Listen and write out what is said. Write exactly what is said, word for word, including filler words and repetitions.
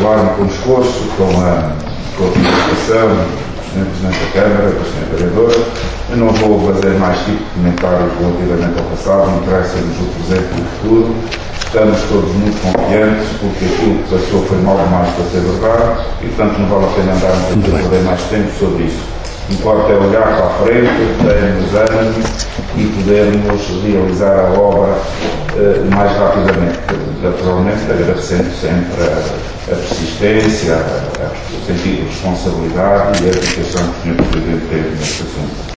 falarem com o esforço, com a, com a participação do senhor Presidente da Câmara, da senhora Vereadora. Eu não vou fazer mais tipo de comentários relativamente ao passado, interessa-nos o presente e o futuro. Estamos todos muito confiantes, porque aquilo que passou foi mal demais para ser verdade, e portanto não vale a pena andarmos a perder mais tempo sobre isso. O que importa é olhar para a frente, termos ânimo e podermos realizar a obra uh, o mais rapidamente. Naturalmente, agradecendo sempre a, a persistência, a, a, o sentido de responsabilidade e a dedicação que o senhor Presidente teve neste assunto.